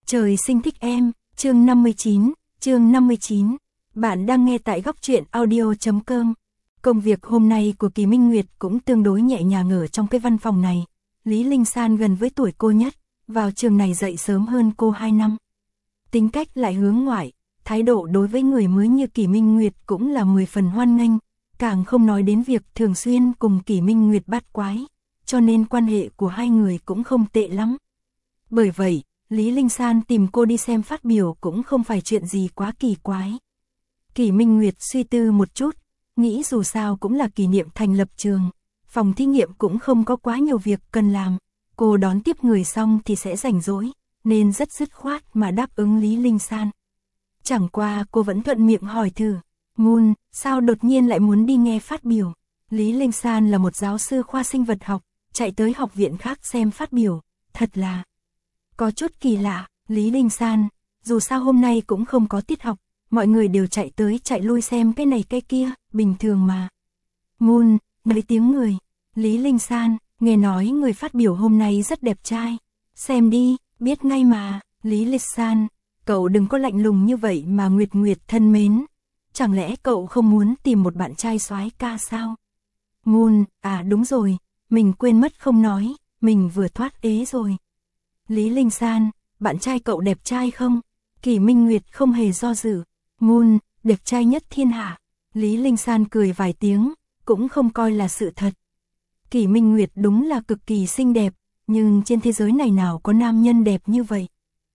Trời sinh thích em, chương 59. Bạn đang nghe tại góc truyện audio.com. Công việc hôm nay của Kỳ Minh Nguyệt cũng tương đối nhẹ nhàng ở trong cái văn phòng này. Lý Linh San gần với tuổi cô nhất, vào trường này dậy sớm hơn cô 2 năm. Tính cách lại hướng ngoại, thái độ đối với người mới như Kỳ Minh Nguyệt cũng là 10 phần hoan nghênh, càng không nói đến việc thường xuyên cùng Kỳ Minh Nguyệt bắt quái, cho nên quan hệ của hai người cũng không tệ lắm. Bởi vậy, Lý Linh San tìm cô đi xem phát biểu cũng không phải chuyện gì quá kỳ quái. Kỳ Minh Nguyệt suy tư một chút, nghĩ dù sao cũng là kỷ niệm thành lập trường, phòng thí nghiệm cũng không có quá nhiều việc cần làm, cô đón tiếp người xong thì sẽ rảnh rỗi, nên rất dứt khoát mà đáp ứng Lý Linh San. Chẳng qua cô vẫn thuận miệng hỏi thử, Moon, sao đột nhiên lại muốn đi nghe phát biểu? Lý Linh San là một giáo sư khoa sinh vật học, chạy tới học viện khác xem phát biểu, thật là có chút kỳ lạ. Lý Linh San, dù sao hôm nay cũng không có tiết học, mọi người đều chạy tới chạy lui xem cái này cái kia, bình thường mà. Moon, mấy tiếng người. Lý Linh San, nghe nói người phát biểu hôm nay rất đẹp trai. Xem đi, biết ngay mà. Lý Linh San, cậu đừng có lạnh lùng như vậy mà Nguyệt Nguyệt thân mến. Chẳng lẽ cậu không muốn tìm một bạn trai soái ca sao? Moon, à đúng rồi, mình quên mất không nói, mình vừa thoát ế rồi. Lý Linh San, bạn trai cậu đẹp trai không? Kỳ Minh Nguyệt không hề do dự. Moon, đẹp trai nhất thiên hạ. Lý Linh San cười vài tiếng, cũng không coi là sự thật. Kỳ Minh Nguyệt đúng là cực kỳ xinh đẹp, nhưng trên thế giới này nào có nam nhân đẹp như vậy?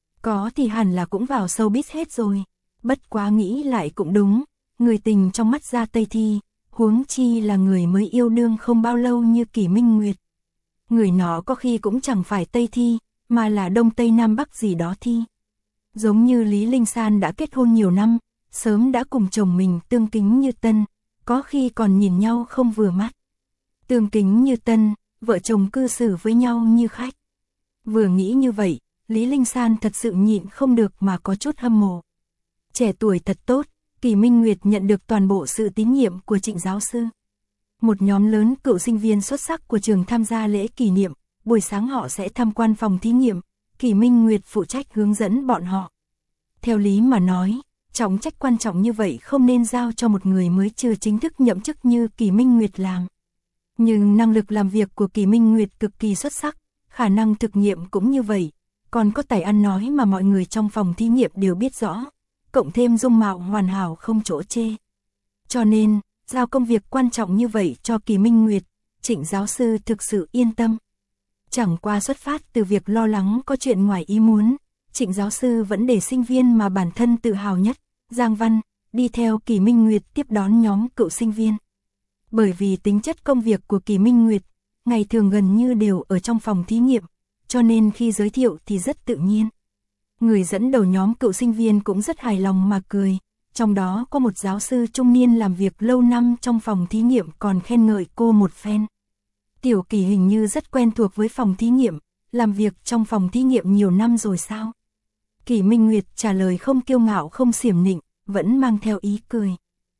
Có thì hẳn là cũng vào showbiz hết rồi. Bất quá nghĩ lại cũng đúng, người tình trong mắt ra Tây Thi, huống chi là người mới yêu đương không bao lâu như Kỳ Minh Nguyệt. Người nó có khi cũng chẳng phải Tây Thi, mà là Đông Tây Nam Bắc gì đó Thi. Giống như Lý Linh San đã kết hôn nhiều năm, sớm đã cùng chồng mình tương kính như tân, có khi còn nhìn nhau không vừa mắt. Tương kính như tân, vợ chồng cư xử với nhau như khách. Vừa nghĩ như vậy, Lý Linh San thật sự nhịn không được mà có chút hâm mộ. Trẻ tuổi thật tốt, Kỳ Minh Nguyệt nhận được toàn bộ sự tín nhiệm của Trịnh giáo sư. Một nhóm lớn cựu sinh viên xuất sắc của trường tham gia lễ kỷ niệm, buổi sáng họ sẽ tham quan phòng thí nghiệm, Kỳ Minh Nguyệt phụ trách hướng dẫn bọn họ. Theo lý mà nói, trọng trách quan trọng như vậy không nên giao cho một người mới chưa chính thức nhậm chức như Kỳ Minh Nguyệt làm. Nhưng năng lực làm việc của Kỳ Minh Nguyệt cực kỳ xuất sắc, khả năng thực nghiệm cũng như vậy, còn có tài ăn nói mà mọi người trong phòng thí nghiệm đều biết rõ, cộng thêm dung mạo hoàn hảo không chỗ chê. Cho nên, giao công việc quan trọng như vậy cho Kỳ Minh Nguyệt, Trịnh giáo sư thực sự yên tâm. Chẳng qua xuất phát từ việc lo lắng có chuyện ngoài ý muốn, Trịnh giáo sư vẫn để sinh viên mà bản thân tự hào nhất, Giang Văn, đi theo Kỳ Minh Nguyệt tiếp đón nhóm cựu sinh viên. Bởi vì tính chất công việc của Kỳ Minh Nguyệt, ngày thường gần như đều ở trong phòng thí nghiệm, cho nên khi giới thiệu thì rất tự nhiên. Người dẫn đầu nhóm cựu sinh viên cũng rất hài lòng mà cười, trong đó có một giáo sư trung niên làm việc lâu năm trong phòng thí nghiệm còn khen ngợi cô một phen. Tiểu Kỳ hình như rất quen thuộc với phòng thí nghiệm, làm việc trong phòng thí nghiệm nhiều năm rồi sao? Kỳ Minh Nguyệt trả lời không kiêu ngạo không xiểm nịnh, vẫn mang theo ý cười.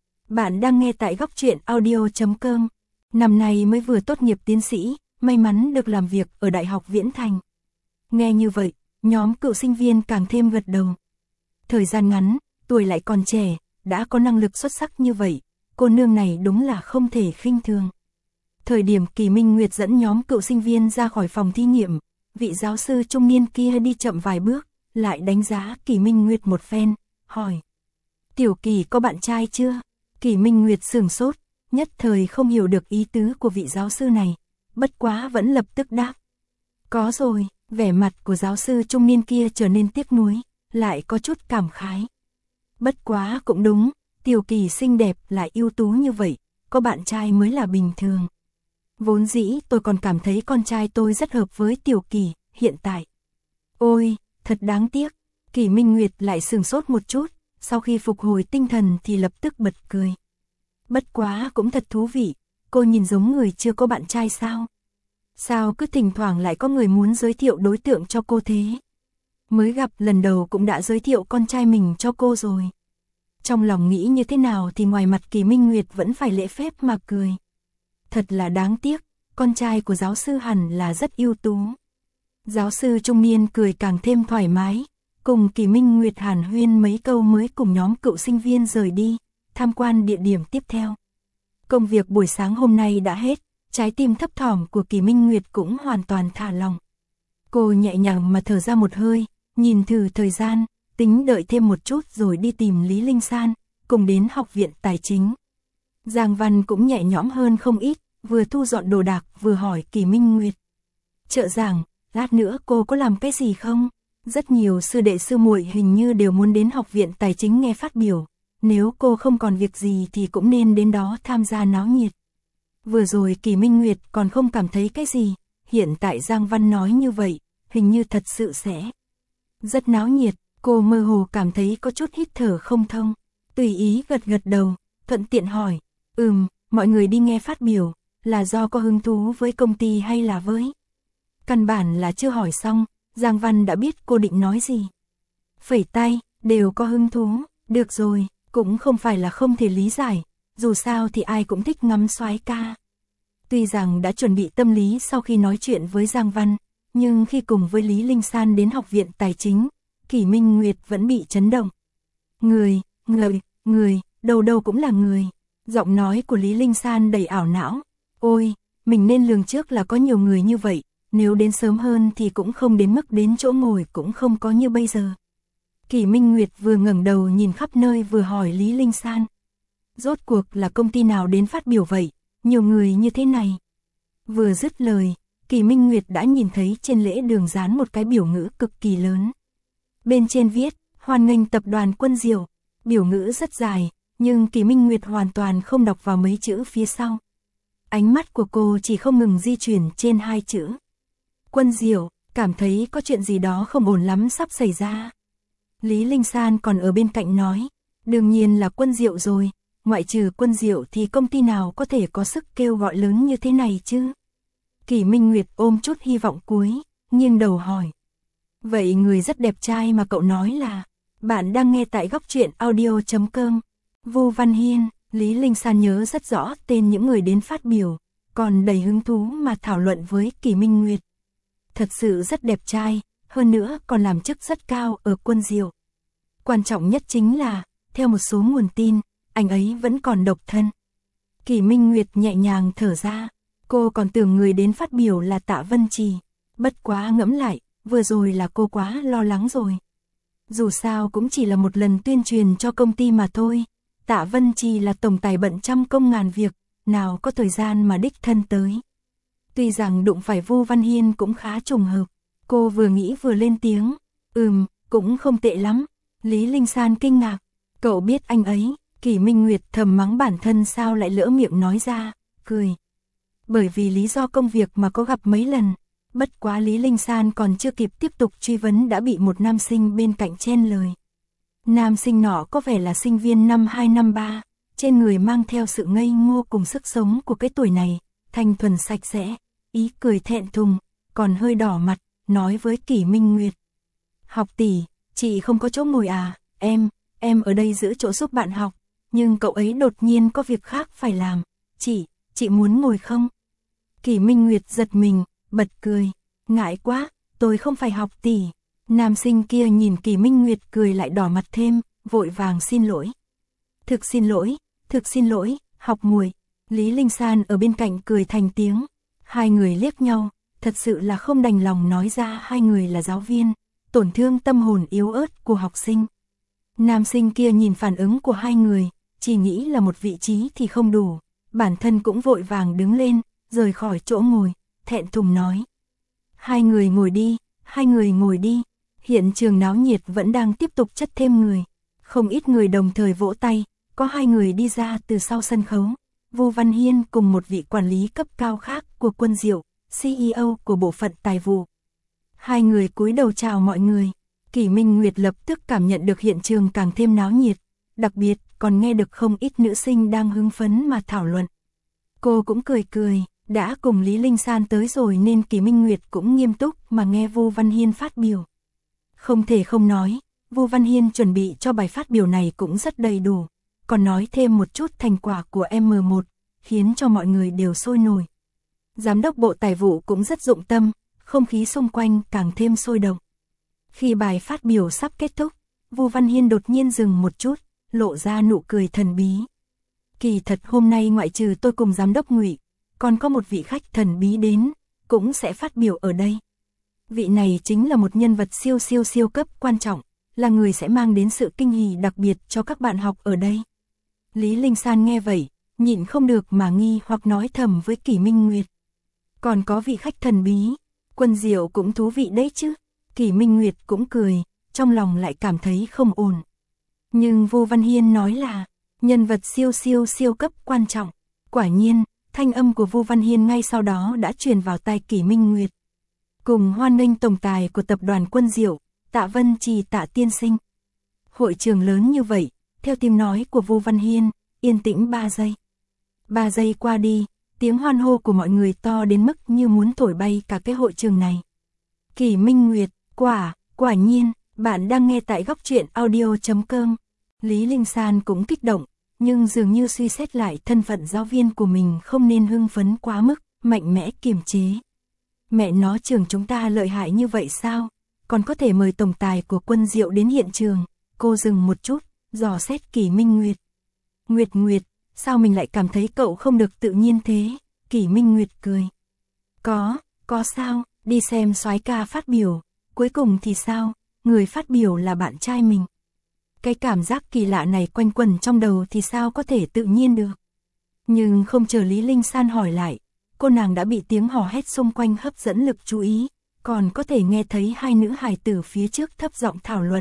Bạn đang nghe tại góc truyện audio.com. Năm nay mới vừa tốt nghiệp tiến sĩ, may mắn được làm việc ở Đại học Viễn Thành. Nghe như vậy, nhóm cựu sinh viên càng thêm gật đầu. Thời gian ngắn, tuổi lại còn trẻ, đã có năng lực xuất sắc như vậy, cô nương này đúng là không thể khinh thường. Thời điểm Kỳ Minh Nguyệt dẫn nhóm cựu sinh viên ra khỏi phòng thí nghiệm, vị giáo sư trung niên kia đi chậm vài bước, lại đánh giá Kỳ Minh Nguyệt một phen, hỏi. Tiểu Kỳ có bạn trai chưa? Kỳ Minh Nguyệt sửng sốt, nhất thời không hiểu được ý tứ của vị giáo sư này, bất quá vẫn lập tức đáp. Có rồi, vẻ mặt của giáo sư trung niên kia trở nên tiếc nuối, lại có chút cảm khái. Bất quá cũng đúng, Tiểu Kỳ xinh đẹp lại ưu tú như vậy, có bạn trai mới là bình thường. Vốn dĩ tôi còn cảm thấy con trai tôi rất hợp với Tiểu Kỳ, hiện tại. Ôi, thật đáng tiếc, Kỳ Minh Nguyệt lại sửng sốt một chút, sau khi phục hồi tinh thần thì lập tức bật cười. Bất quá cũng thật thú vị, cô nhìn giống người chưa có bạn trai sao? Sao cứ thỉnh thoảng lại có người muốn giới thiệu đối tượng cho cô thế? Mới gặp lần đầu cũng đã giới thiệu con trai mình cho cô rồi. Trong lòng nghĩ như thế nào thì ngoài mặt Kỳ Minh Nguyệt vẫn phải lễ phép mà cười. Thật là đáng tiếc, con trai của giáo sư hẳn là rất ưu tú. Giáo sư trung niên cười càng thêm thoải mái, cùng Kỳ Minh Nguyệt hàn huyên mấy câu mới cùng nhóm cựu sinh viên rời đi, tham quan địa điểm tiếp theo. Công việc buổi sáng hôm nay đã hết, trái tim thấp thỏm của Kỳ Minh Nguyệt cũng hoàn toàn thả lỏng. Cô nhẹ nhàng mà thở ra một hơi, nhìn thử thời gian, tính đợi thêm một chút rồi đi tìm Lý Linh San, cùng đến học viện tài chính. Giang Văn cũng nhẹ nhõm hơn không ít, vừa thu dọn đồ đạc vừa hỏi Kỳ Minh Nguyệt. Trợ giảng, lát nữa cô có làm cái gì không? Rất nhiều sư đệ sư muội hình như đều muốn đến học viện tài chính nghe phát biểu, nếu cô không còn việc gì thì cũng nên đến đó tham gia náo nhiệt. Vừa rồi Kỳ Minh Nguyệt còn không cảm thấy cái gì, hiện tại Giang Văn nói như vậy, hình như thật sự sẽ rất náo nhiệt, cô mơ hồ cảm thấy có chút hít thở không thông, tùy ý gật gật đầu, thuận tiện hỏi, mọi người đi nghe phát biểu, là do có hứng thú với công ty hay là với? Căn bản là chưa hỏi xong, Giang Văn đã biết cô định nói gì. Phẩy tay, đều có hứng thú, được rồi, cũng không phải là không thể lý giải, dù sao thì ai cũng thích ngắm soái ca. Tuy rằng đã chuẩn bị tâm lý sau khi nói chuyện với Giang Văn, nhưng khi cùng với Lý Linh San đến học viện tài chính, Kỳ Minh Nguyệt vẫn bị chấn động. Người, đầu đầu cũng là người. Giọng nói của Lý Linh San đầy ảo não. Ôi, mình nên lường trước là có nhiều người như vậy, nếu đến sớm hơn thì cũng không đến mức đến chỗ ngồi cũng không có như bây giờ. Kỳ Minh Nguyệt vừa ngẩng đầu nhìn khắp nơi vừa hỏi Lý Linh San. Rốt cuộc là công ty nào đến phát biểu vậy, nhiều người như thế này. Vừa dứt lời, Kỳ Minh Nguyệt đã nhìn thấy trên lễ đường dán một cái biểu ngữ cực kỳ lớn. Bên trên viết, hoan nghênh tập đoàn Quân Diệu, biểu ngữ rất dài, nhưng Kỳ Minh Nguyệt hoàn toàn không đọc vào mấy chữ phía sau. Ánh mắt của cô chỉ không ngừng di chuyển trên hai chữ. Quân Diệu, cảm thấy có chuyện gì đó không ổn lắm sắp xảy ra. Lý Linh San còn ở bên cạnh nói, đương nhiên là Quân Diệu rồi, ngoại trừ Quân Diệu thì công ty nào có thể có sức kêu gọi lớn như thế này chứ? Kỳ Minh Nguyệt ôm chút hy vọng cuối, nghiêng đầu hỏi. Vậy người rất đẹp trai mà cậu nói là, bạn đang nghe tại góc truyện audio.com. Vu Văn Hiên, Lý Linh San nhớ rất rõ tên những người đến phát biểu, còn đầy hứng thú mà thảo luận với Kỳ Minh Nguyệt. Thật sự rất đẹp trai, hơn nữa còn làm chức rất cao ở Quân Diệu. Quan trọng nhất chính là, theo một số nguồn tin, anh ấy vẫn còn độc thân. Kỳ Minh Nguyệt nhẹ nhàng thở ra, cô còn tưởng người đến phát biểu là Tạ Vân Trì, bất quá ngẫm lại, vừa rồi là cô quá lo lắng rồi. Dù sao cũng chỉ là một lần tuyên truyền cho công ty mà thôi, Tạ Vân Trì là tổng tài bận trăm công ngàn việc, nào có thời gian mà đích thân tới. Tuy rằng đụng phải Vu Văn Hiên cũng khá trùng hợp, cô vừa nghĩ vừa lên tiếng, cũng không tệ lắm. Lý Linh San kinh ngạc, cậu biết anh ấy? Kỳ Minh Nguyệt thầm mắng bản thân sao lại lỡ miệng nói ra, cười. Bởi vì lý do công việc mà có gặp mấy lần, bất quá Lý Linh San còn chưa kịp tiếp tục truy vấn đã bị một nam sinh bên cạnh chen lời. Nam sinh nọ có vẻ là sinh viên năm 2 năm 3, trên người mang theo sự ngây ngô cùng sức sống của cái tuổi này, thanh thuần sạch sẽ, ý cười thẹn thùng, còn hơi đỏ mặt, nói với Kỳ Minh Nguyệt. Học tỷ, chị không có chỗ ngồi à, em ở đây giữ chỗ giúp bạn học, nhưng cậu ấy đột nhiên có việc khác phải làm, chị muốn ngồi không? Kỳ Minh Nguyệt giật mình, bật cười, ngại quá, tôi không phải học tỷ. Nam sinh kia nhìn Kỳ Minh Nguyệt cười lại đỏ mặt thêm, vội vàng xin lỗi. Thực xin lỗi, học muội. Lý Linh San ở bên cạnh cười thành tiếng. Hai người liếc nhau, thật sự là không đành lòng nói ra hai người là giáo viên, tổn thương tâm hồn yếu ớt của học sinh. Nam sinh kia nhìn phản ứng của hai người, chỉ nghĩ là một vị trí thì không đủ, bản thân cũng vội vàng đứng lên, rời khỏi chỗ ngồi, thẹn thùng nói. Hai người ngồi đi. Hiện trường náo nhiệt vẫn đang tiếp tục chất thêm người. Không ít người đồng thời vỗ tay, có hai người đi ra từ sau sân khấu. Vu Văn Hiên cùng một vị quản lý cấp cao khác của Quân Diệu, CEO của bộ phận tài vụ. Hai người cúi đầu chào mọi người. Kỳ Minh Nguyệt lập tức cảm nhận được hiện trường càng thêm náo nhiệt, đặc biệt còn nghe được không ít nữ sinh đang hứng phấn mà thảo luận. Cô cũng cười, đã cùng Lý Linh San tới rồi nên Kỳ Minh Nguyệt cũng nghiêm túc mà nghe Vu Văn Hiên phát biểu. Không thể không nói, Vu Văn Hiên chuẩn bị cho bài phát biểu này cũng rất đầy đủ, còn nói thêm một chút thành quả của M1, khiến cho mọi người đều sôi nổi. Giám đốc bộ tài vụ cũng rất dụng tâm, không khí xung quanh càng thêm sôi động. Khi bài phát biểu sắp kết thúc, Vu Văn Hiên đột nhiên dừng một chút, lộ ra nụ cười thần bí. Kỳ thật hôm nay ngoại trừ tôi cùng giám đốc Ngụy, còn có một vị khách thần bí đến, cũng sẽ phát biểu ở đây. Vị này chính là một nhân vật siêu cấp quan trọng, là người sẽ mang đến sự kinh hỉ đặc biệt cho các bạn học ở đây. Lý Linh San nghe vậy, nhịn không được mà nghi hoặc nói thầm với Kỷ Minh Nguyệt. Còn có vị khách thần bí, Quân Diệu cũng thú vị đấy chứ. Kỷ Minh Nguyệt cũng cười, trong lòng lại cảm thấy không ổn. Nhưng Vu Văn Hiên nói là, nhân vật siêu cấp quan trọng. Quả nhiên, thanh âm của Vu Văn Hiên ngay sau đó đã truyền vào tai Kỷ Minh Nguyệt. Cùng hoan nghênh tổng tài của tập đoàn Quân Diệu, Tạ Vân Trì Tạ tiên sinh. Hội trường lớn như vậy, theo tiếng nói của Vu Văn Hiên, yên tĩnh 3 giây. 3 giây qua đi, tiếng hoan hô của mọi người to đến mức như muốn thổi bay cả cái hội trường này. Kỷ Minh Nguyệt, quả nhiên, bạn đang nghe tại góc truyện audio.com. Lý Linh San cũng kích động, nhưng dường như suy xét lại thân phận giáo viên của mình không nên hưng phấn quá mức, mạnh mẽ kiềm chế. Mẹ nó, trường chúng ta lợi hại như vậy sao? Còn có thể mời tổng tài của Quân Diệu đến hiện trường. Cô dừng một chút, dò xét Kỷ Minh Nguyệt. Nguyệt, sao mình lại cảm thấy cậu không được tự nhiên thế? Kỷ Minh Nguyệt cười. Có sao, đi xem soái ca phát biểu. Cuối cùng thì sao? Người phát biểu là bạn trai mình. Cái cảm giác kỳ lạ này quanh quẩn trong đầu thì sao có thể tự nhiên được. Nhưng không chờ Lý Linh San hỏi lại, cô nàng đã bị tiếng hò hét xung quanh hấp dẫn lực chú ý, còn có thể nghe thấy hai nữ hài tử phía trước thấp giọng thảo luận.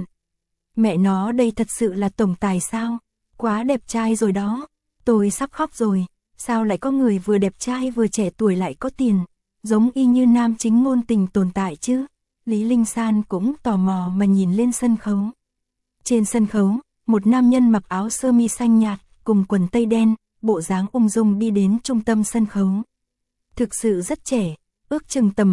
Mẹ nó, đây thật sự là tổng tài sao? Quá đẹp trai rồi đó. Tôi sắp khóc rồi, sao lại có người vừa đẹp trai vừa trẻ tuổi lại có tiền, giống y như nam chính ngôn tình tồn tại chứ? Lý Linh San cũng tò mò mà nhìn lên sân khấu. Trên sân khấu, một nam nhân mặc áo sơ mi xanh nhạt cùng quần tây đen, bộ dáng ung dung đi đến trung tâm sân khấu. Thực sự rất trẻ, ước chừng tầm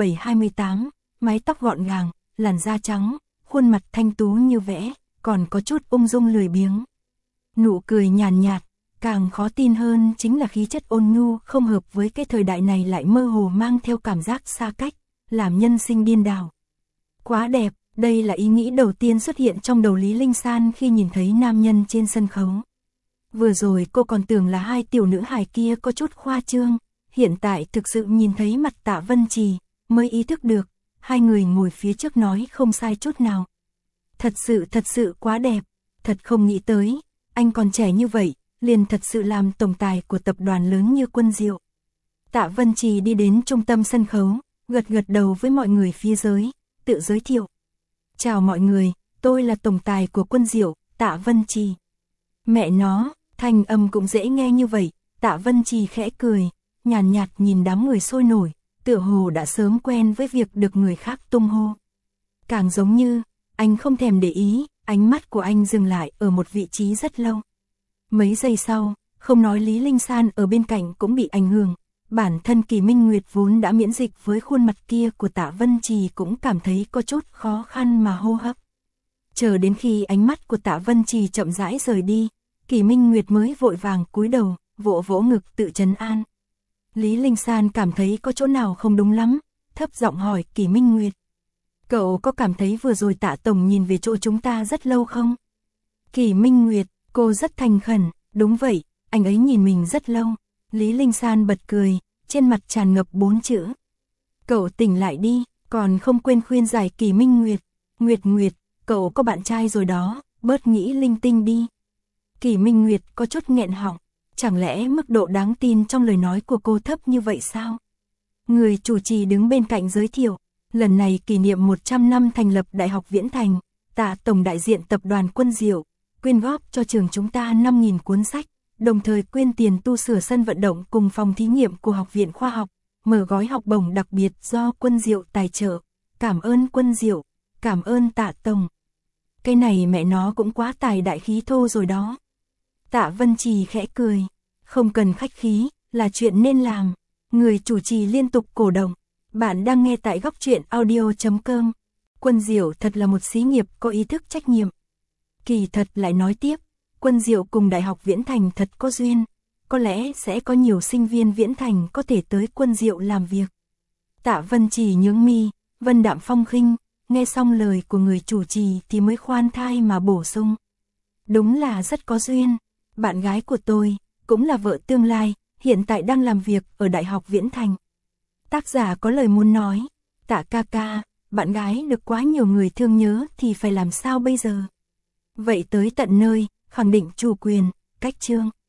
27-28, mái tóc gọn gàng, làn da trắng, khuôn mặt thanh tú như vẽ, còn có chút ung dung lười biếng. Nụ cười nhàn nhạt, càng khó tin hơn chính là khí chất ôn nhu không hợp với cái thời đại này lại mơ hồ mang theo cảm giác xa cách, làm nhân sinh điên đảo. Quá đẹp, đây là ý nghĩ đầu tiên xuất hiện trong đầu Lý Linh San khi nhìn thấy nam nhân trên sân khấu. Vừa rồi cô còn tưởng là hai tiểu nữ hài kia có chút khoa trương, hiện tại thực sự nhìn thấy mặt Tạ Vân Trì, mới ý thức được, hai người ngồi phía trước nói không sai chút nào. Thật sự quá đẹp, thật không nghĩ tới, anh còn trẻ như vậy, liền thật sự làm tổng tài của tập đoàn lớn như Quân Diệu. Tạ Vân Trì đi đến trung tâm sân khấu, gật đầu với mọi người phía dưới, tự giới thiệu. Chào mọi người, tôi là tổng tài của Quân Diệu, Tạ Vân Trì. Mẹ nó, thanh âm cũng dễ nghe như vậy, Tạ Vân Trì khẽ cười, nhàn nhạt nhìn đám người sôi nổi, tựa hồ đã sớm quen với việc được người khác tung hô. Càng giống như, anh không thèm để ý, ánh mắt của anh dừng lại ở một vị trí rất lâu. Mấy giây sau, không nói Lý Linh San ở bên cạnh cũng bị ảnh hưởng, bản thân Kỷ Minh Nguyệt vốn đã miễn dịch với khuôn mặt kia của Tạ Vân Trì cũng cảm thấy có chút khó khăn mà hô hấp. Chờ đến khi ánh mắt của Tạ Vân Trì chậm rãi rời đi, Kỷ Minh Nguyệt mới vội vàng cúi đầu, vỗ ngực tự trấn an. Lý Linh San cảm thấy có chỗ nào không đúng lắm, thấp giọng hỏi Kỷ Minh Nguyệt. Cậu có cảm thấy vừa rồi Tạ tổng nhìn về chỗ chúng ta rất lâu không? Kỷ Minh Nguyệt, cô rất thành khẩn, đúng vậy, anh ấy nhìn mình rất lâu. Lý Linh San bật cười, trên mặt tràn ngập 4 chữ. Cậu tỉnh lại đi, còn không quên khuyên giải Kỷ Minh Nguyệt. Nguyệt, cậu có bạn trai rồi đó, bớt nghĩ linh tinh đi. Kỷ Minh Nguyệt có chút nghẹn họng, chẳng lẽ mức độ đáng tin trong lời nói của cô thấp như vậy sao? Người chủ trì đứng bên cạnh giới thiệu, lần này kỷ niệm 100 năm thành lập Đại học Viễn Thành, Tạ tổng đại diện tập đoàn Quân Diệu, quyên góp cho trường chúng ta 5.000 cuốn sách, đồng thời quyên tiền tu sửa sân vận động cùng phòng thí nghiệm của Học viện Khoa học, mở gói học bổng đặc biệt do Quân Diệu tài trợ. Cảm ơn Quân Diệu, cảm ơn Tạ tổng. Cái này mẹ nó cũng quá tài đại khí thô rồi đó. Tạ Vân Trì khẽ cười, không cần khách khí, là chuyện nên làm. Người chủ trì liên tục cổ động. Bạn đang nghe tại góc truyện audio.com. Quân Diệu thật là một xí nghiệp có ý thức trách nhiệm. Kỳ thật lại nói tiếp, Quân Diệu cùng Đại học Viễn Thành thật có duyên, có lẽ sẽ có nhiều sinh viên Viễn Thành có thể tới Quân Diệu làm việc. Tạ Vân Trì nhướng mi, vân đạm phong khinh, nghe xong lời của người chủ trì thì mới khoan thai mà bổ sung. Đúng là rất có duyên, bạn gái của tôi, cũng là vợ tương lai, hiện tại đang làm việc ở Đại học Viễn Thành. Tác giả có lời muốn nói, Tạ ca ca, bạn gái được quá nhiều người thương nhớ thì phải làm sao bây giờ? Vậy tới tận nơi, khẳng định chủ quyền, cách chương.